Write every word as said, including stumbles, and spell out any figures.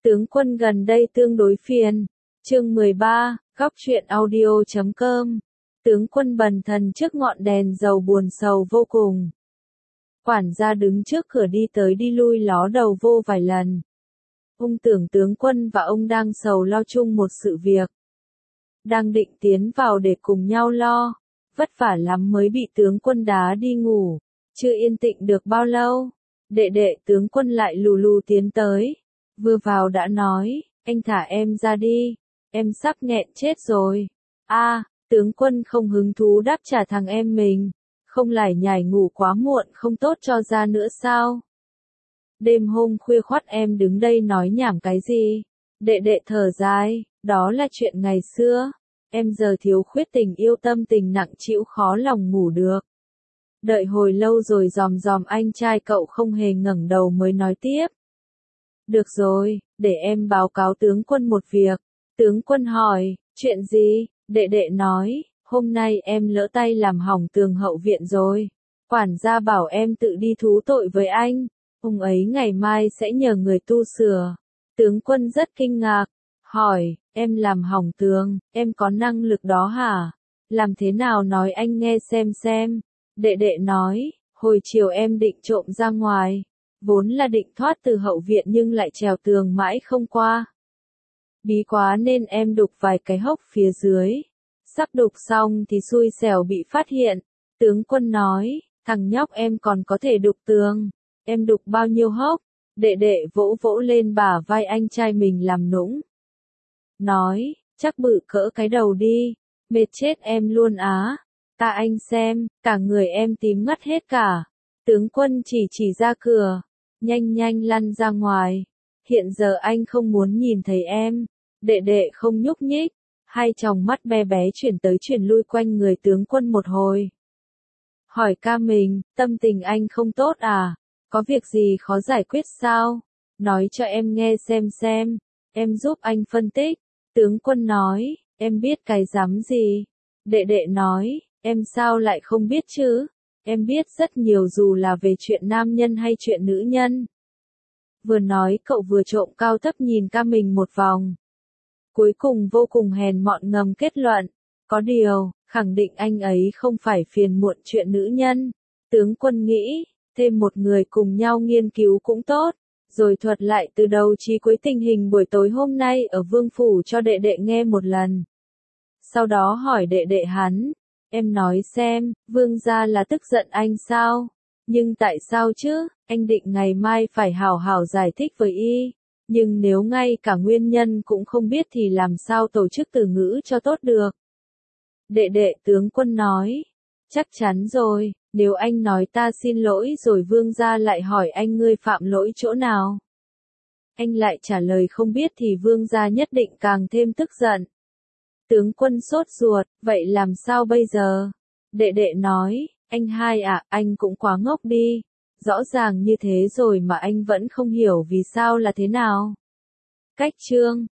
Tướng quân gần đây tương đối phiền. Chương mười ba, góc truyện audio chấm com. Tướng quân bần thần trước ngọn đèn dầu buồn sầu vô cùng. Quản gia đứng trước cửa đi tới đi lui ló đầu vô vài lần. Ông tưởng tướng quân và ông đang sầu lo chung một sự việc. Đang định tiến vào để cùng nhau lo. Vất vả lắm mới bị tướng quân đá đi ngủ. Chưa yên tĩnh được bao lâu. Đệ đệ tướng quân lại lù lù tiến tới. Vừa vào đã nói, anh thả em ra đi. Em sắp nghẹn chết rồi. A, tướng quân không hứng thú đáp trả thằng em mình. Không lải nhải ngủ quá muộn không tốt cho da nữa sao? Đêm hôm khuya khoắt em đứng đây nói nhảm cái gì? Đệ đệ thở dài, đó là chuyện ngày xưa. Em giờ thiếu khuyết tình yêu tâm tình nặng chịu khó lòng ngủ được. Đợi hồi lâu rồi dòm dòm anh trai cậu không hề ngẩng đầu mới nói tiếp. Được rồi, để em báo cáo tướng quân một việc. Tướng quân hỏi, chuyện gì? Đệ đệ nói, hôm nay em lỡ tay làm hỏng tường hậu viện rồi. Quản gia bảo em tự đi thú tội với anh. Ông ấy ngày mai sẽ nhờ người tu sửa. Tướng quân rất kinh ngạc. Hỏi, em làm hỏng tường, em có năng lực đó hả? Làm thế nào nói anh nghe xem xem. Đệ đệ nói, hồi chiều em định trộm ra ngoài. Vốn là định thoát từ hậu viện nhưng lại trèo tường mãi không qua. Bí quá nên em đục vài cái hốc phía dưới. Sắp đục xong thì xui xẻo bị phát hiện. Tướng quân nói, thằng nhóc em còn có thể đục tường. Em đục bao nhiêu hốc? Đệ đệ vỗ vỗ lên bả vai anh trai mình làm nũng. Nói, chắc bự cỡ cái đầu đi. Mệt chết em luôn á. Ta anh xem, cả người em tím ngắt hết cả. Tướng quân chỉ chỉ ra cửa. Nhanh nhanh lăn ra ngoài. Hiện giờ anh không muốn nhìn thấy em. Đệ đệ không nhúc nhích. Hai tròng mắt bé bé chuyển tới chuyển lui quanh người tướng quân một hồi. Hỏi ca mình, tâm tình anh không tốt à? Có việc gì khó giải quyết sao? Nói cho em nghe xem xem. Em giúp anh phân tích. Tướng quân nói, em biết cái rắm gì? Đệ đệ nói, em sao lại không biết chứ? Em biết rất nhiều dù là về chuyện nam nhân hay chuyện nữ nhân. Vừa nói cậu vừa trộm cao thấp nhìn ca mình một vòng. Cuối cùng vô cùng hèn mọn ngầm kết luận. Có điều, khẳng định anh ấy không phải phiền muộn chuyện nữ nhân. Tướng quân nghĩ, thêm một người cùng nhau nghiên cứu cũng tốt. Rồi thuật lại từ đầu chí cuối tình hình buổi tối hôm nay ở vương phủ cho đệ đệ nghe một lần. Sau đó hỏi đệ đệ hắn. Em nói xem, vương gia là tức giận anh sao? Nhưng tại sao chứ? Anh định ngày mai phải hảo hảo giải thích với y. Nhưng nếu ngay cả nguyên nhân cũng không biết thì làm sao tổ chức từ ngữ cho tốt được? Đệ đệ tướng quân nói. Chắc chắn rồi, nếu anh nói ta xin lỗi rồi vương gia lại hỏi anh ngươi phạm lỗi chỗ nào? Anh lại trả lời không biết thì vương gia nhất định càng thêm tức giận. Tướng quân sốt ruột, vậy làm sao bây giờ? Đệ đệ nói, anh hai ạ, à, anh cũng quá ngốc đi. Rõ ràng như thế rồi mà anh vẫn không hiểu vì sao là thế nào. Cách chương